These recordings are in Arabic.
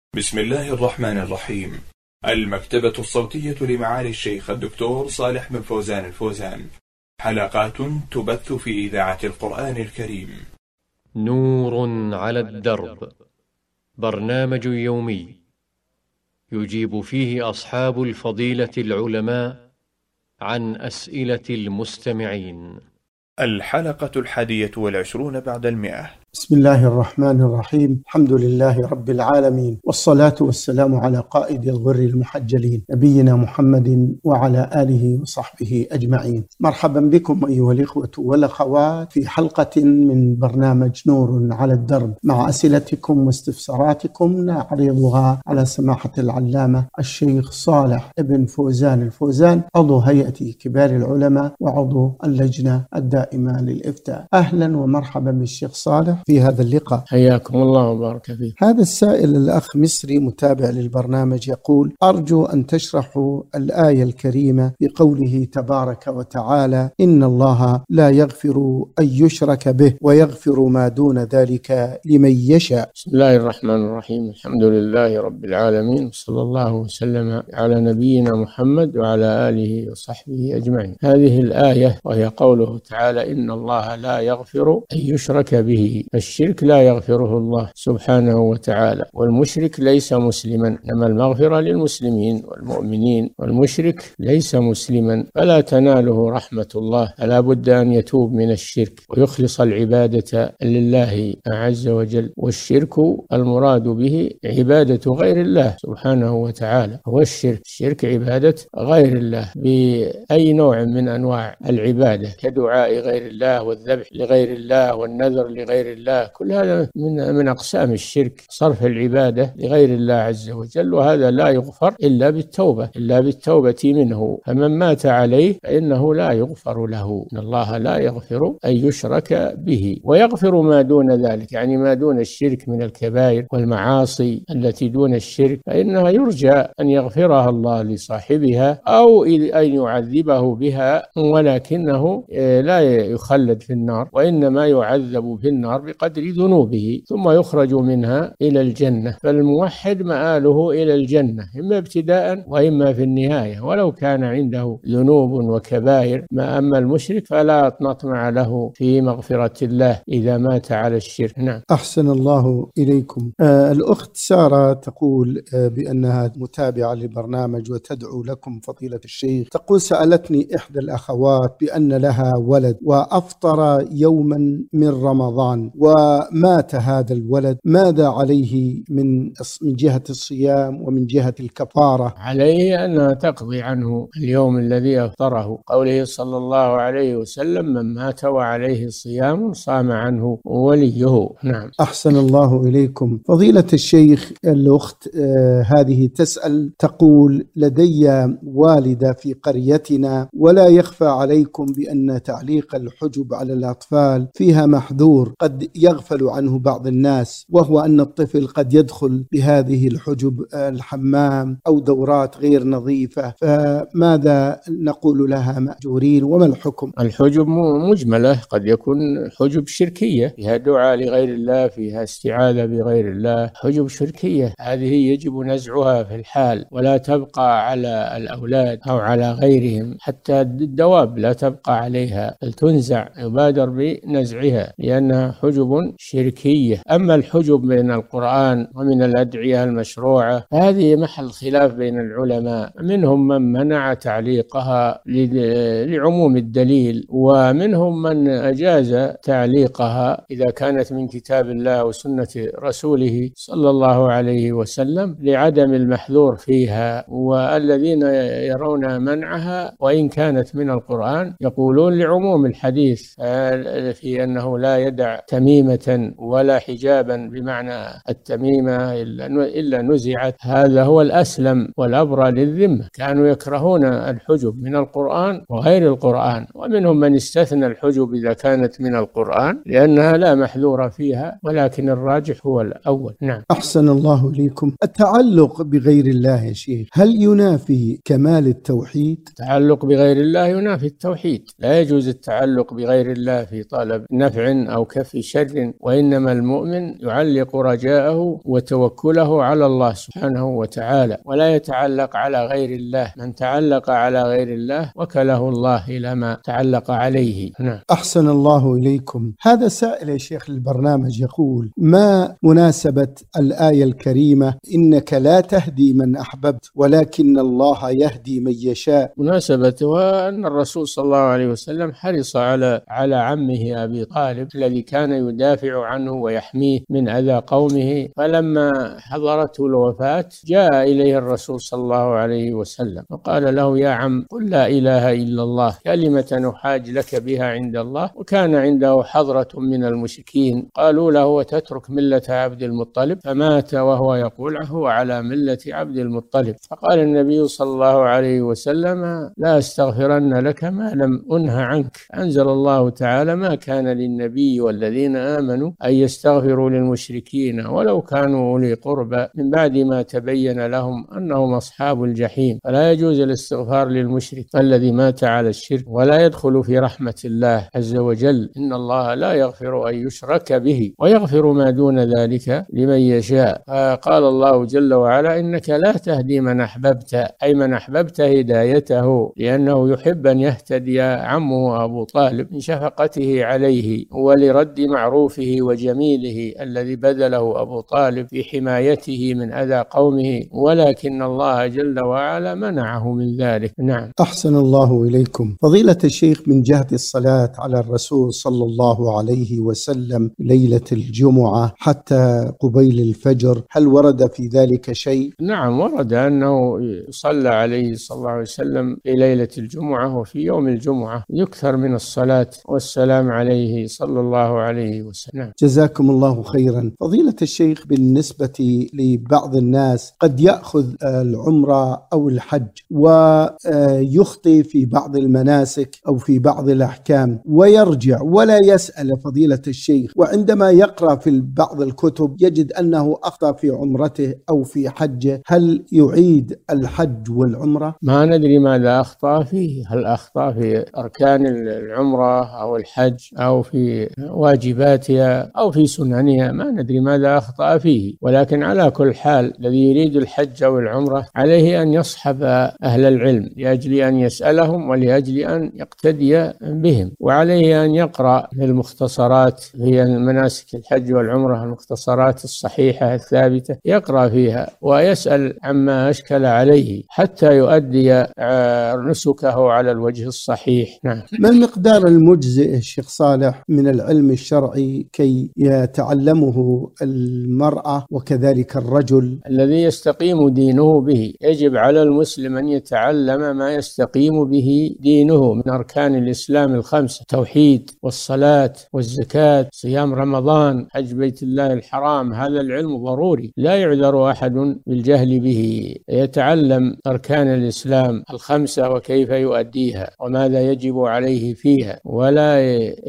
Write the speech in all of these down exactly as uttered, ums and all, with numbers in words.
بسم الله الرحمن الرحيم. المكتبة الصوتية لمعالي الشيخ الدكتور صالح بن فوزان الفوزان، حلقات تبث في إذاعة القرآن الكريم. نور على الدرب، برنامج يومي يجيب فيه أصحاب الفضيلة العلماء عن أسئلة المستمعين. الحلقة الحادية والعشرون بعد المئة. بسم الله الرحمن الرحيم. الحمد لله رب العالمين، والصلاة والسلام على قائد الغر المحجلين نبينا محمد وعلى آله وصحبه أجمعين. مرحبا بكم أيها الإخوة والأخوات في حلقة من برنامج نور على الدرب، مع أسئلتكم واستفساراتكم نعرضها على سماحة العلامة الشيخ صالح بن فوزان الفوزان، عضو هيئة كبار العلماء وعضو اللجنة الدائمة للإفتاء. أهلا ومرحبا بالشيخ صالح في هذا اللقاء. حياكم الله وبارك فيك. هذا السائل الأخ مصري متابع للبرنامج يقول: أرجو أن تشرحوا الآية الكريمة بقوله تبارك وتعالى: إن الله لا يغفر أن يشرك به ويغفر ما دون ذلك لمن يشاء. بسم الله الرحمن الرحيم. الحمد لله رب العالمين، وصلى الله وسلم على نبينا محمد وعلى آله وصحبه أجمعين. هذه الآية وهي قوله تعالى: إن الله لا يغفر أن يشرك به. الشرك لا يغفره الله سبحانه وتعالى، والمشرك ليس مسلما، إنما المغفرة للمسلمين والمؤمنين، والمشرك ليس مسلما فلا تناله رحمة الله، فلا بد أن يتوب من الشرك ويخلص العبادة لله عز وجل. والشرك المراد به عبادة غير الله سبحانه وتعالى، هو الشرك. الشرك عبادة غير الله بأي نوع من أنواع العبادة، كدعاء غير الله والذبح لغير الله والنذر لغير الله، كل هذا من من أقسام الشرك، صرف العبادة لغير الله عز وجل، وهذا لا يغفر إلا بالتوبة إلا بالتوبة منه. فمن مات عليه فإنه لا يغفر له. إن الله لا يغفر أن يشرك به ويغفر ما دون ذلك، يعني ما دون الشرك من الكبائر والمعاصي التي دون الشرك، فإنها يرجى أن يغفرها الله لصاحبها أو أن يعذبه بها، ولكنه لا يخلد في النار، وإنما يعذب في النار بقدر ذنوبه ثم يخرج منها إلى الجنة. فالموحد مآله إلى الجنة، إما ابتداء وإما في النهاية، ولو كان عنده ذنوب وكبائر. ما أما المشرك فلا نطمع له في مغفرة الله إذا مات على الشرك. نعم. أحسن الله إليكم. آه الأخت سارة تقول آه بأنها متابعة للبرنامج وتدعو لكم فضيلة الشيخ. تقول: سألتني إحدى الأخوات بأن لها ولد وأفطر يوما من رمضان ومات هذا الولد، ماذا عليه من من جهة الصيام ومن جهة الكفارة؟ عليه أن تقضي عنه اليوم الذي أفطره، قوله صلى الله عليه وسلم: من مات وعليه صيام صام عنه وليه. نعم. أحسن الله إليكم فضيلة الشيخ. الأخت آه هذه تسأل تقول: لدي والدة في قريتنا، ولا يخفى عليكم بأن تعليق الحجب على الأطفال فيها محظور قد يغفل عنه بعض الناس، وهو أن الطفل قد يدخل بهذه الحجب الحمام أو دورات غير نظيفة، فماذا نقول لها مأجورين وما الحكم؟ الحجب مجملة، قد يكون حجب شركية فيها دعاء لغير الله، فيها استعاذة بغير الله، حجب شركية هذه يجب نزعها في الحال، ولا تبقى على الأولاد أو على غيرهم، حتى الدواب لا تبقى عليها بل تنزع، يبادر بنزعها لأنها حجب شركية. أما الحجب من القرآن ومن الأدعية المشروعة هذه محل خلاف بين العلماء، منهم من منع تعليقها لعموم الدليل، ومنهم من أجاز تعليقها إذا كانت من كتاب الله وسنة رسوله صلى الله عليه وسلم لعدم المحذور فيها. والذين يرون منعها وإن كانت من القرآن يقولون لعموم الحديث في أنه لا يدع تميمة ولا حجابا بمعنى التميمة إلا نزعت. هذا هو الأسلم والأبرى للذمة. كانوا يكرهون الحجب من القرآن وغير القرآن، ومنهم من استثنى الحجب إذا كانت من القرآن لأنها لا محذور فيها، ولكن الراجح هو الأول. نعم. أحسن الله إليكم. التعلق بغير الله يا شيخ هل ينافي كمال التوحيد؟ التعلق بغير الله ينافي التوحيد. لا يجوز التعلق بغير الله في طلب نفع أو كف بشر، وإنما المؤمن يعلق رجاءه وتوكله على الله سبحانه وتعالى ولا يتعلق على غير الله. من تعلق على غير الله وكله الله إلى ما تعلق عليه. نعم. أحسن الله إليكم. هذا سائل يا شيخ البرنامج يقول: ما مناسبة الآية الكريمة إنك لا تهدي من أحببت ولكن الله يهدي من يشاء؟ مناسبتها أن الرسول صلى الله عليه وسلم حرص على على عمه أبي طالب الذي كان يدافع عنه ويحميه من أذى قومه، فلما حضرته الوفاة جاء إليه الرسول صلى الله عليه وسلم وقال له: يا عم، قل لا إله إلا الله كلمة نحاج لك بها عند الله. وكان عنده حضرة من المشركين قالوا له: وتترك ملة عبد المطلب؟ فمات وهو يقول: هو على ملة عبد المطلب. فقال النبي صلى الله عليه وسلم: لا أستغفرن لك ما لم أنه عنك. أنزل الله تعالى: ما كان للنبي والذين آمنوا أن يستغفروا للمشركين ولو كانوا أولي قربى من بعد ما تبين لهم أنهم أصحاب الجحيم. فلا يجوز الاستغفار للمشرك الذي مات على الشرك ولا يدخل في رحمة الله عز وجل. إن الله لا يغفر أن يشرك به ويغفر ما دون ذلك لمن يشاء. قال الله جل وعلا: إنك لا تهدي من أحببت، أي من أحببت هدايته، لأنه يحب أن يهتدي عمه أبو طالب من شفقته عليه ولرد معروفه وجميله الذي بذله أبو طالب في حمايته من أذى قومه، ولكن الله جل وعلا منعه من ذلك. نعم. أحسن الله إليكم. فضيلة الشيخ، من جهة الصلاة على الرسول صلى الله عليه وسلم ليلة الجمعة حتى قبيل الفجر، هل ورد في ذلك شيء؟ نعم، ورد أنه صلى عليه صلى الله عليه وسلم في ليلة الجمعة وفي يوم الجمعة، يكثر من الصلاة والسلام عليه صلى الله عليه وسلم. جزاكم الله خيرا. فضيلة الشيخ، بالنسبة لبعض الناس قد يأخذ العمرة أو الحج ويخطئ في بعض المناسك أو في بعض الأحكام ويرجع ولا يسأل فضيلة الشيخ، وعندما يقرأ في بعض الكتب يجد أنه أخطأ في عمرته أو في حجه، هل يعيد الحج والعمرة؟ ما ندري ماذا أخطأ فيه، هل أخطأ في أركان العمرة أو الحج أو في واجباتها أو في سننها، ما ندري ماذا أخطأ فيه. ولكن على كل حال الذي يريد الحج أو العمرة عليه أن يصحب أهل العلم لأجل أن يسألهم ولأجل أن يقتدي بهم، وعليه أن يقرأ في المختصرات في مناسك الحج والعمرة، المختصرات الصحيحة الثابتة يقرأ فيها ويسأل عما أشكل عليه حتى يؤدي نسكه على الوجه الصحيح. نعم. ما المقدار المجزئ الشيخ صالح من العلم الشرعي كي يتعلمه المرأة وكذلك الرجل؟ الذي يستقيم دينه به، يجب على المسلم أن يتعلم ما يستقيم به دينه من أركان الإسلام الخمسة: التوحيد والصلاة والزكاة، صيام رمضان، حج بيت الله الحرام. هذا العلم ضروري لا يعذر أحد بالجهل به. يتعلم أركان الإسلام الخمسة وكيف يؤديها وماذا يجب عليه فيها، ولا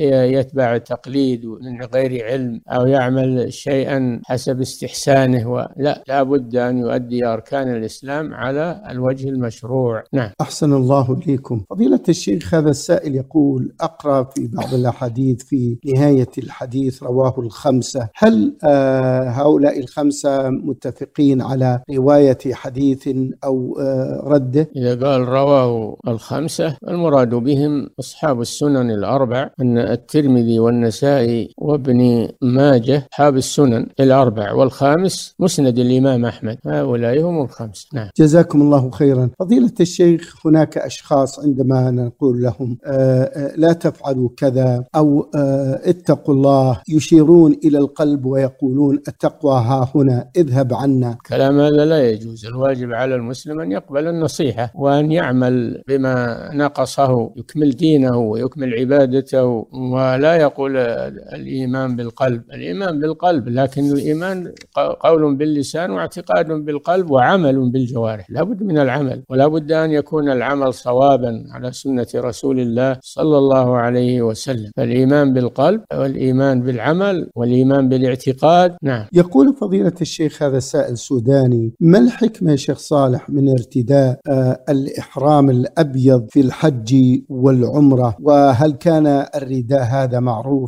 يتبع التقليد من غير علم أو يعمل شيئا حسب استحسانه، لا لا بد أن يؤدي أركان الإسلام على الوجه المشروع. نعم. أحسن الله إليكم. فضيلة الشيخ، هذا السائل يقول: أقرأ في بعض الأحاديث في نهاية الحديث رواه الخمسة، هل آه هؤلاء الخمسة متفقين على رواية حديث أو آه رده؟ إذا قال رواه الخمسة المراد بهم أصحاب السنن الأربع، أن الترمذي والنسائي وابن ماجه أصحاب السنن الأربع، والخامس مسند الإمام أحمد. هؤلاء هم الخمسة. نعم. جزاكم الله خيرا. فضيلة الشيخ، هناك أشخاص عندما نقول لهم آه لا تفعلوا كذا أو آه اتقوا الله يشيرون إلى القلب ويقولون التقوى ها هنا، اذهب عنا. كلام هذا لا يجوز. الواجب على المسلم أن يقبل النصيحة وأن يعمل بما نقصه، يكمل دينه ويكمل عبادته، ولا يقول الإيمان بالقلب. الإيمان بالقلب، لكن الإيمان قول باللسان واعتقاد بالقلب وعمل بالجوارح. لا بد من العمل، ولا بد أن يكون العمل صوابا على سنة رسول الله صلى الله عليه وسلم. فالإيمان بالقلب والإيمان بالعمل والإيمان بالاعتقاد. نعم. يقول فضيلة الشيخ هذا سائل سوداني: ما الحكمة يا شيخ صالح من ارتداء آه الإحرام الأبيض في الحج والعمرة؟ وهل كان الرداء هذا معروف عند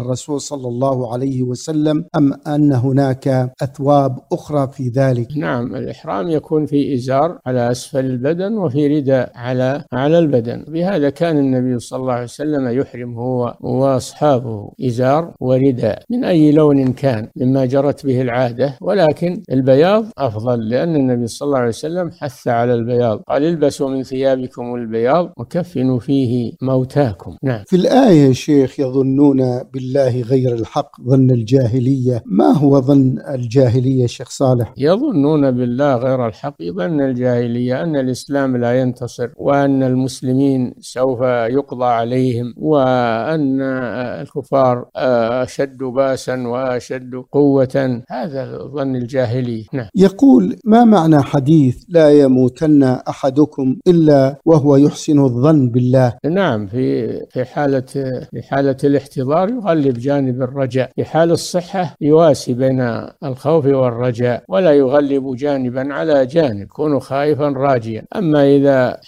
الرسول صلى الله عليه وسلم، أم أن هناك أثواب أخرى في ذلك؟ نعم، الإحرام يكون في إزار على أسفل البدن وفي رداء على على البدن. بهذا كان النبي صلى الله عليه وسلم يحرم هو وأصحابه، إزار ورداء من أي لون كان مما جرت به العادة، ولكن البياض أفضل لأن النبي صلى الله عليه وسلم حث على البياض، قال البسوا من ثيابكم البياض وكفنوا فيه موتاكم. نعم. في الآية شيخ يظنون بالله غير الحق ظن الجاهلية، ما هو ظن الجاهلية شيخ صالح؟ يظنون بالله غير الحق ظن الجاهلية أن الإسلام لا ينتصر، وأن المسلمين سوف يقضى عليهم، وأن الكفار أشد باسا وأشد قوة. هذا ظن الجاهلية. نعم. يقول ما معنى حديث لا يموتن أحدكم إلا وهو يحسن الظن بالله؟ نعم، في في حالة في حالة الاحتضار يغلب جانب الرجاء، في حال الصحة يواسي بين الخوف والرجاء ولا يغلب جانبا على جانب، يكون خائفا راجيا. أما إذا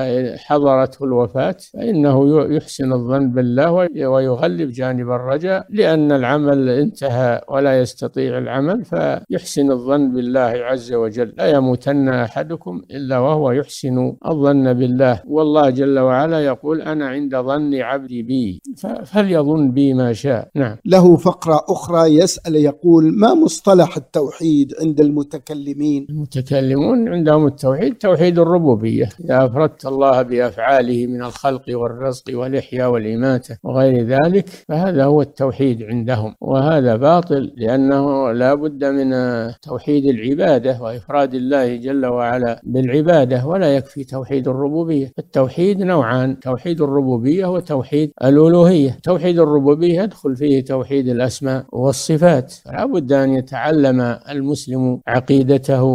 حضرته الوفاة فإنه يحسن الظن بالله ويغلب جانب الرجاء، لأن العمل انتهى ولا يستطيع العمل، فيحسن الظن بالله عز وجل. لا يموتن أحدكم إلا وهو يحسن الظن بالله، والله جل وعلا يقول أنا عند ظن عبدي بي فليظن بي ما شاء. نعم. له فقرة أخرى يسأل يقول ما مصطلح التوحيد عند المتكلمين؟ المتكلمون عندهم التوحيد توحيد الربوبية، إذا أفردت الله بأفعاله من الخلق والرزق والإحياء والإماتة وغير ذلك فهذا هو التوحيد عندهم، وهذا باطل لأنه لا بد من توحيد العبادة وإفراد الله جل وعلا بالعبادة، ولا يكفي توحيد الربوبية. التوحيد نوعان، توحيد الربوبية وتوحيد الألوهية. توحيد الربوبية يدخل فيه توحيد الأسماء والصفات، فلا بد أن يتعلم المسلم عقيدته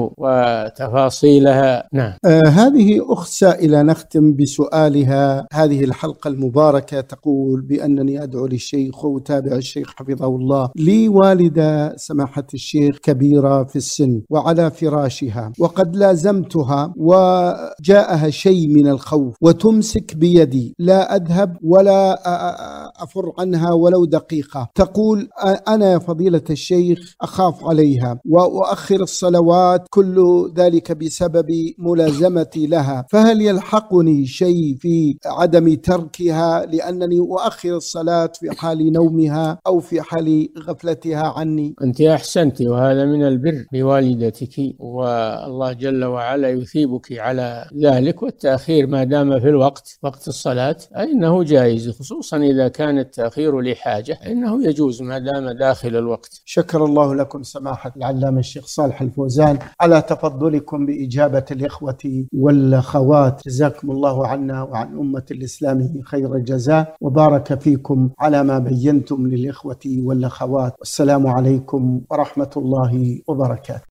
وتفاصيلها. نعم. آه هذه أخت سائلة نختم بسؤالها هذه الحلقة المباركة، تقول بأنني أدعو للشيخ وأتابع الشيخ حفظه الله، لي والدة سماحة الشيخ كبيرة في السن وعلى فراشها، وقد لازمتها وجاءها شيء من الخوف وتمسك بيدي، لا أذهب ولا أفر عنها ولو دقيقة. تقول أنا يا فضيلة الشيخ أخاف عليها وأؤخر الصلوات، كل ذلك بسبب ملازمتي لها، فهل يلحقني شيء في عدم تركها لأنني أؤخر الصلاة في حال نومها أو في حال غفلتها عني؟ أنت أحسنت، وهذا من البر بوالدتك، والله جل وعلا يثيبك على ذلك. والتأخير ما دام في الوقت وقت الصلاة فإنه جائز، خصوصا إذا كان التأخير لحاجة إنه يجوز ما دام داخل الوقت. شكر الله لكم سماحة العلامة الشيخ صالح الفوزان على تفضلكم بإجابة الإخوة والأخوات، جزاكم الله عنا وعن أمة الإسلام خير الجزاء، وبارك فيكم على ما بينتم للإخوة والأخوات، والسلام عليكم ورحمة الله وبركاته.